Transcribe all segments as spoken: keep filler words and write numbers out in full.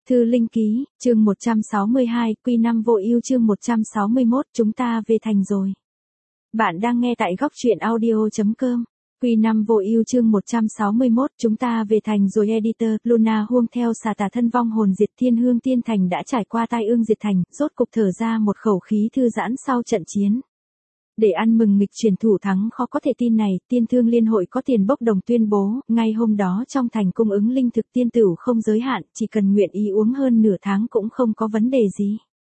Thư Linh Ký, chương một trăm sáu mươi hai, Quy năm Vô Ưu chương một trăm sáu mươi mốt, chúng ta về thành rồi. Bạn đang nghe tại góc truyện audio chấm com. Quy năm Vô Ưu chương một trăm sáu mươi mốt, chúng ta về thành rồi editor, Luna Huông theo xà tà thân vong hồn diệt Thiên Hương Tiên Thành đã trải qua tai ương diệt thành, rốt cục thở ra một khẩu khí thư giãn sau trận chiến. Để ăn mừng nghịch chuyển thủ thắng khó có thể tin này, Tiên Thương Liên hội có tiền bốc đồng tuyên bố, ngay hôm đó trong thành cung ứng linh thực tiên tửu không giới hạn, chỉ cần nguyện ý uống hơn nửa tháng cũng không có vấn đề gì.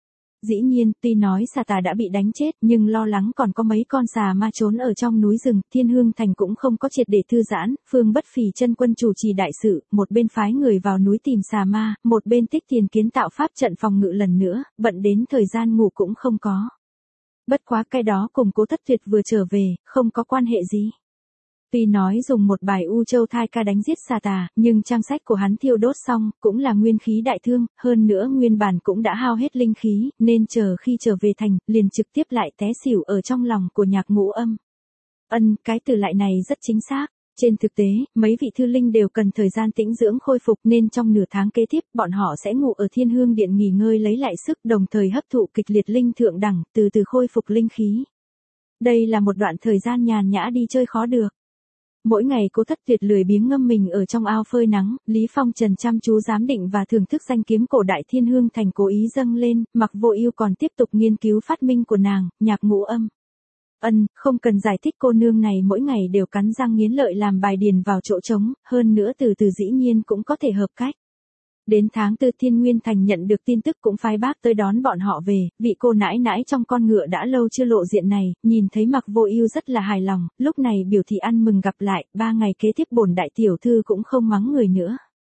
Dĩ nhiên, tuy nói xà tà đã bị đánh chết, nhưng lo lắng còn có mấy con xà ma trốn ở trong núi rừng, Thiên Hương thành cũng không có triệt để thư giãn, Phương Bất Phì chân quân chủ trì đại sự, một bên phái người vào núi tìm xà ma, một bên tích tiền kiến tạo pháp trận phòng ngự lần nữa, bận đến thời gian ngủ cũng không có. Bất quá cái đó cùng Cố Thất Tuyệt vừa trở về, không có quan hệ gì. Tuy nói dùng một bài U Châu Thai Ca đánh giết xà tà, nhưng trang sách của hắn thiêu đốt xong, cũng là nguyên khí đại thương, hơn nữa nguyên bản cũng đã hao hết linh khí, nên chờ khi trở về thành, liền trực tiếp lại té xỉu ở trong lòng của Nhạc Ngũ Âm. Ân, cái từ lại này rất chính xác. Trên thực tế, mấy vị thư linh đều cần thời gian tĩnh dưỡng khôi phục nên trong nửa tháng kế tiếp bọn họ sẽ ngủ ở Thiên Hương Điện nghỉ ngơi lấy lại sức đồng thời hấp thụ kịch liệt linh thượng đẳng, từ từ khôi phục linh khí. Đây là một đoạn thời gian nhàn nhã đi chơi khó được. Mỗi ngày Cố Thất Tuyệt lười biếng ngâm mình ở trong ao phơi nắng, Lý Phong Trần chăm chú giám định và thưởng thức danh kiếm cổ đại Thiên Hương thành cố ý dâng lên, Mặc Vô Ưu còn tiếp tục nghiên cứu phát minh của nàng, Nhạc Ngũ Âm. Ân, không cần giải thích, cô nương này mỗi ngày đều cắn răng nghiến lợi làm bài điền vào chỗ trống, hơn nữa từ từ dĩ nhiên cũng có thể hợp cách. Đến tháng tư Thiên Nguyên Thành nhận được tin tức cũng phái bác tới đón bọn họ về, vị cô nãi nãi trong con ngựa đã lâu chưa lộ diện này, nhìn thấy Mặc Vô Ưu rất là hài lòng, lúc này biểu thị ăn mừng gặp lại, ba ngày kế tiếp bổn đại tiểu thư cũng không mắng người nữa.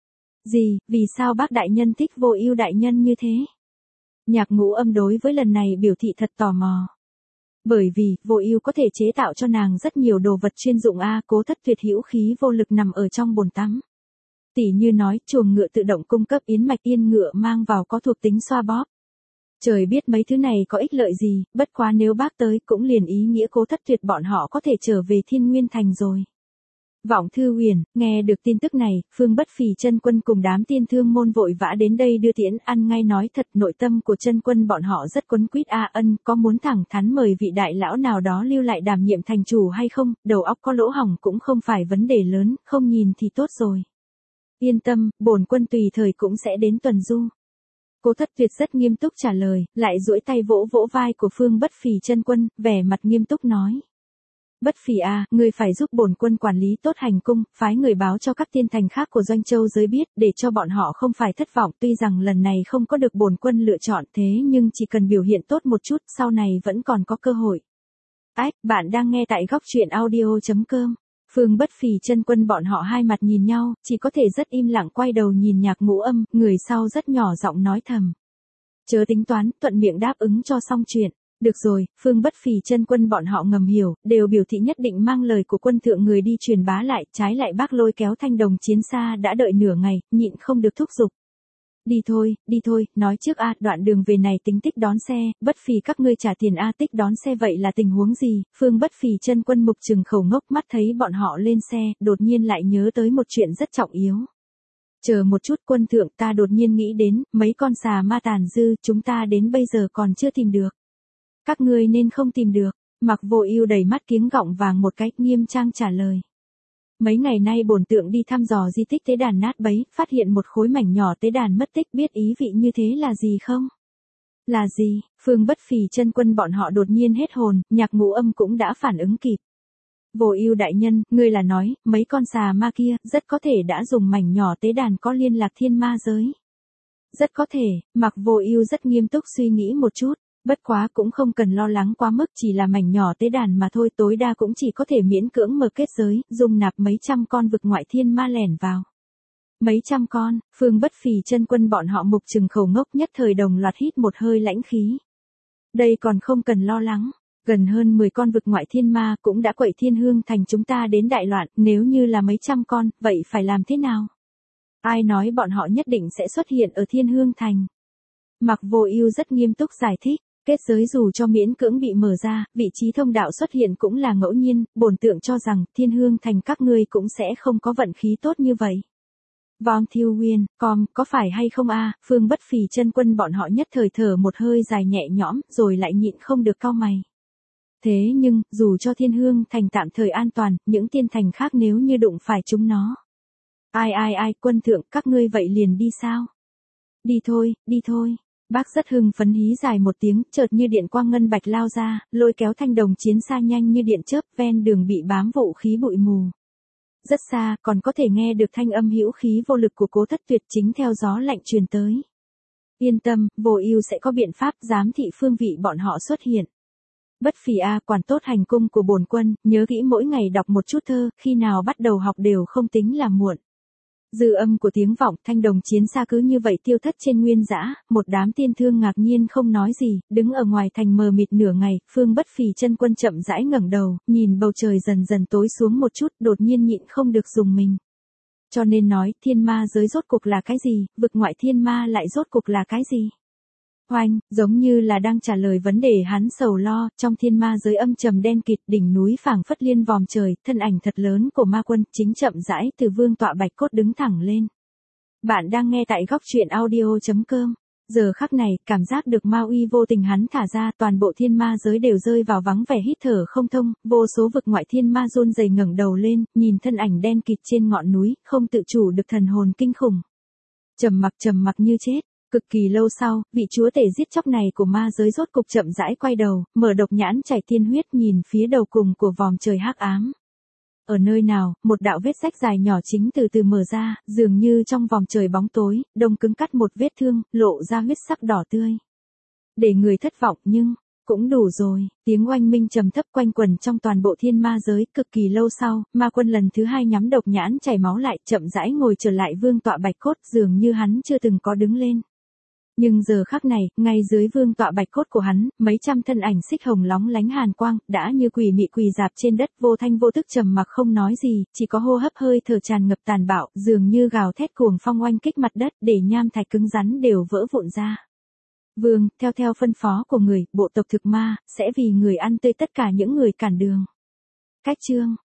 Gì, vì sao bác đại nhân thích Vô Ưu đại nhân như thế? Nhạc Ngũ Âm đối với lần này biểu thị thật tò mò. Bởi vì, Vô Ưu có thể chế tạo cho nàng rất nhiều đồ vật chuyên dụng a, Cố Thất Tuyệt hữu khí vô lực nằm ở trong bồn tắm. Tỷ như nói, chuồng ngựa tự động cung cấp yến mạch, yên ngựa mang vào có thuộc tính xoa bóp. Trời biết mấy thứ này có ích lợi gì, bất quá nếu bác tới cũng liền ý nghĩa Cố Thất Tuyệt bọn họ có thể trở về Thiên Nguyên Thành rồi. Vọng Thư Uyển, nghe được tin tức này, Phương Bất Phì chân quân cùng đám tiên thương môn vội vã đến đây đưa tiễn, ăn ngay nói thật nội tâm của chân quân bọn họ rất quấn quýt a. Ân, có muốn thẳng thắn mời vị đại lão nào đó lưu lại đảm nhiệm thành chủ hay không, đầu óc có lỗ hổng cũng không phải vấn đề lớn, không nhìn thì tốt rồi. Yên tâm, bổn quân tùy thời cũng sẽ đến tuần du. Cố Thất Tuyệt rất nghiêm túc trả lời, lại duỗi tay vỗ vỗ vai của Phương Bất Phì chân quân, vẻ mặt nghiêm túc nói. Bất Phì à, ngươi phải giúp bổn quân quản lý tốt hành cung, phái người báo cho các tiên thành khác của Doanh Châu giới biết, để cho bọn họ không phải thất vọng, tuy rằng lần này không có được bổn quân lựa chọn thế nhưng chỉ cần biểu hiện tốt một chút, sau này vẫn còn có cơ hội. Ách, bạn đang nghe tại góc truyện audio chấm com. Phương Bất Phì chân quân bọn họ hai mặt nhìn nhau, chỉ có thể rất im lặng quay đầu nhìn Nhạc Ngũ Âm, người sau rất nhỏ giọng nói thầm. Chớ tính toán, thuận miệng đáp ứng cho xong chuyện. Được rồi, Phương Bất Phì chân quân bọn họ ngầm hiểu, đều biểu thị nhất định mang lời của quân thượng người đi truyền bá lại, trái lại bác lôi kéo thanh đồng chiến xa đã đợi nửa ngày, nhịn không được thúc giục. Đi thôi, đi thôi, nói trước a, đoạn đường về này tính tích đón xe, Bất Phì các ngươi trả tiền a, tích đón xe vậy là tình huống gì? Phương Bất Phì chân quân mục trừng khẩu ngốc, mắt thấy bọn họ lên xe, đột nhiên lại nhớ tới một chuyện rất trọng yếu. Chờ một chút, quân thượng, ta đột nhiên nghĩ đến, mấy con xà ma tàn dư, chúng ta đến bây giờ còn chưa tìm được. Các ngươi nên không tìm được. Mặc Vô Ưu đầy mắt kiếng gọng vàng một cách nghiêm trang trả lời. Mấy ngày nay bổn tượng đi thăm dò di tích tế đàn nát bấy, phát hiện một khối mảnh nhỏ tế đàn mất tích, biết ý vị như thế là gì không? Là gì? Phương Bất Phì chân quân bọn họ đột nhiên hết hồn, Nhạc Ngũ Âm cũng đã phản ứng kịp. Vô Ưu đại nhân, ngươi là nói, mấy con xà ma kia, rất có thể đã dùng mảnh nhỏ tế đàn có liên lạc thiên ma giới. Rất có thể, Mặc Vô Ưu rất nghiêm túc suy nghĩ một chút. Bất quá cũng không cần lo lắng quá mức, chỉ là mảnh nhỏ tế đàn mà thôi, tối đa cũng chỉ có thể miễn cưỡng mở kết giới, dung nạp mấy trăm con vực ngoại thiên ma lẻn vào. Mấy trăm con, Phương Bất Phì chân quân bọn họ mục trừng khẩu ngốc, nhất thời đồng loạt hít một hơi lãnh khí. Đây còn không cần lo lắng, gần hơn mười con vực ngoại thiên ma cũng đã quậy Thiên Hương thành chúng ta đến đại loạn, nếu như là mấy trăm con, vậy phải làm thế nào? Ai nói bọn họ nhất định sẽ xuất hiện ở Thiên Hương thành? Mặc Vô Ưu rất nghiêm túc giải thích. Kết giới dù cho miễn cưỡng bị mở ra, vị trí thông đạo xuất hiện cũng là ngẫu nhiên, bổn tượng cho rằng Thiên Hương thành các ngươi cũng sẽ không có vận khí tốt như vậy. Vong Thiêu Nguyên, com, có phải hay không a? Phương Bất Phì chân quân bọn họ nhất thời thở một hơi dài nhẹ nhõm, rồi lại nhịn không được cau mày. Thế nhưng, dù cho Thiên Hương thành tạm thời an toàn, những tiên thành khác nếu như đụng phải chúng nó. Ai ai ai, quân thượng, các ngươi vậy liền đi sao? Đi thôi, đi thôi. Bác rất hưng phấn hí dài một tiếng, chợt như điện quang ngân bạch lao ra, lôi kéo thanh đồng chiến xa nhanh như điện chớp, ven đường bị bám vũ khí bụi mù. Rất xa, còn có thể nghe được thanh âm hữu khí vô lực của Cố Thất Tuyệt chính theo gió lạnh truyền tới. Yên tâm, Vô Ưu sẽ có biện pháp giám thị phương vị bọn họ xuất hiện. Bất Phì a, quản tốt hành cung của bổn quân, nhớ kỹ mỗi ngày đọc một chút thơ, khi nào bắt đầu học đều không tính là muộn. Dư âm của tiếng vọng, thanh đồng chiến xa cứ như vậy tiêu thất trên nguyên dã, một đám tiên thương ngạc nhiên không nói gì, đứng ở ngoài thành mờ mịt nửa ngày, Phương Bất Phì chân quân chậm rãi ngẩng đầu, nhìn bầu trời dần dần tối xuống một chút, đột nhiên nhịn không được rùng mình. Cho nên nói, thiên ma giới rốt cuộc là cái gì, vực ngoại thiên ma lại rốt cuộc là cái gì? Oanh, giống như là đang trả lời vấn đề hắn sầu lo, trong thiên ma giới âm trầm đen kịt, đỉnh núi phảng phất liên vòm trời, thân ảnh thật lớn của ma quân, chính chậm rãi từ vương tọa bạch cốt đứng thẳng lên. Bạn đang nghe tại góc truyện audio chấm com. Giờ khắc này, cảm giác được ma uy vô tình hắn thả ra, toàn bộ thiên ma giới đều rơi vào vắng vẻ hít thở không thông, vô số vực ngoại thiên ma run rẩy ngẩng đầu lên, nhìn thân ảnh đen kịt trên ngọn núi, không tự chủ được thần hồn kinh khủng. Trầm mặc trầm mặc như chết. Cực kỳ lâu sau, vị chúa tể giết chóc này của ma giới rốt cục chậm rãi quay đầu, mở độc nhãn chảy tiên huyết nhìn phía đầu cùng của vòm trời hắc ám. Ở nơi nào, một đạo vết rách dài nhỏ chính từ từ mở ra, dường như trong vòm trời bóng tối, đông cứng cắt một vết thương, lộ ra huyết sắc đỏ tươi. Để người thất vọng nhưng, cũng đủ rồi, tiếng oanh minh trầm thấp quanh quẩn trong toàn bộ thiên ma giới, cực kỳ lâu sau, ma quân lần thứ hai nhắm độc nhãn chảy máu lại, chậm rãi ngồi trở lại vương tọa bạch cốt, dường như hắn chưa từng có đứng lên. Nhưng giờ khắc này, ngay dưới vương tọa bạch cốt của hắn, mấy trăm thân ảnh xích hồng lóng lánh hàn quang, đã như quỷ mị quỳ dạp trên đất vô thanh vô tức trầm mặc không nói gì, chỉ có hô hấp hơi thở tràn ngập tàn bạo, dường như gào thét cuồng phong oanh kích mặt đất để nham thạch cứng rắn đều vỡ vụn ra. Vương, theo theo phân phó của người, bộ tộc thực ma, sẽ vì người ăn tươi tất cả những người cản đường. Cách chương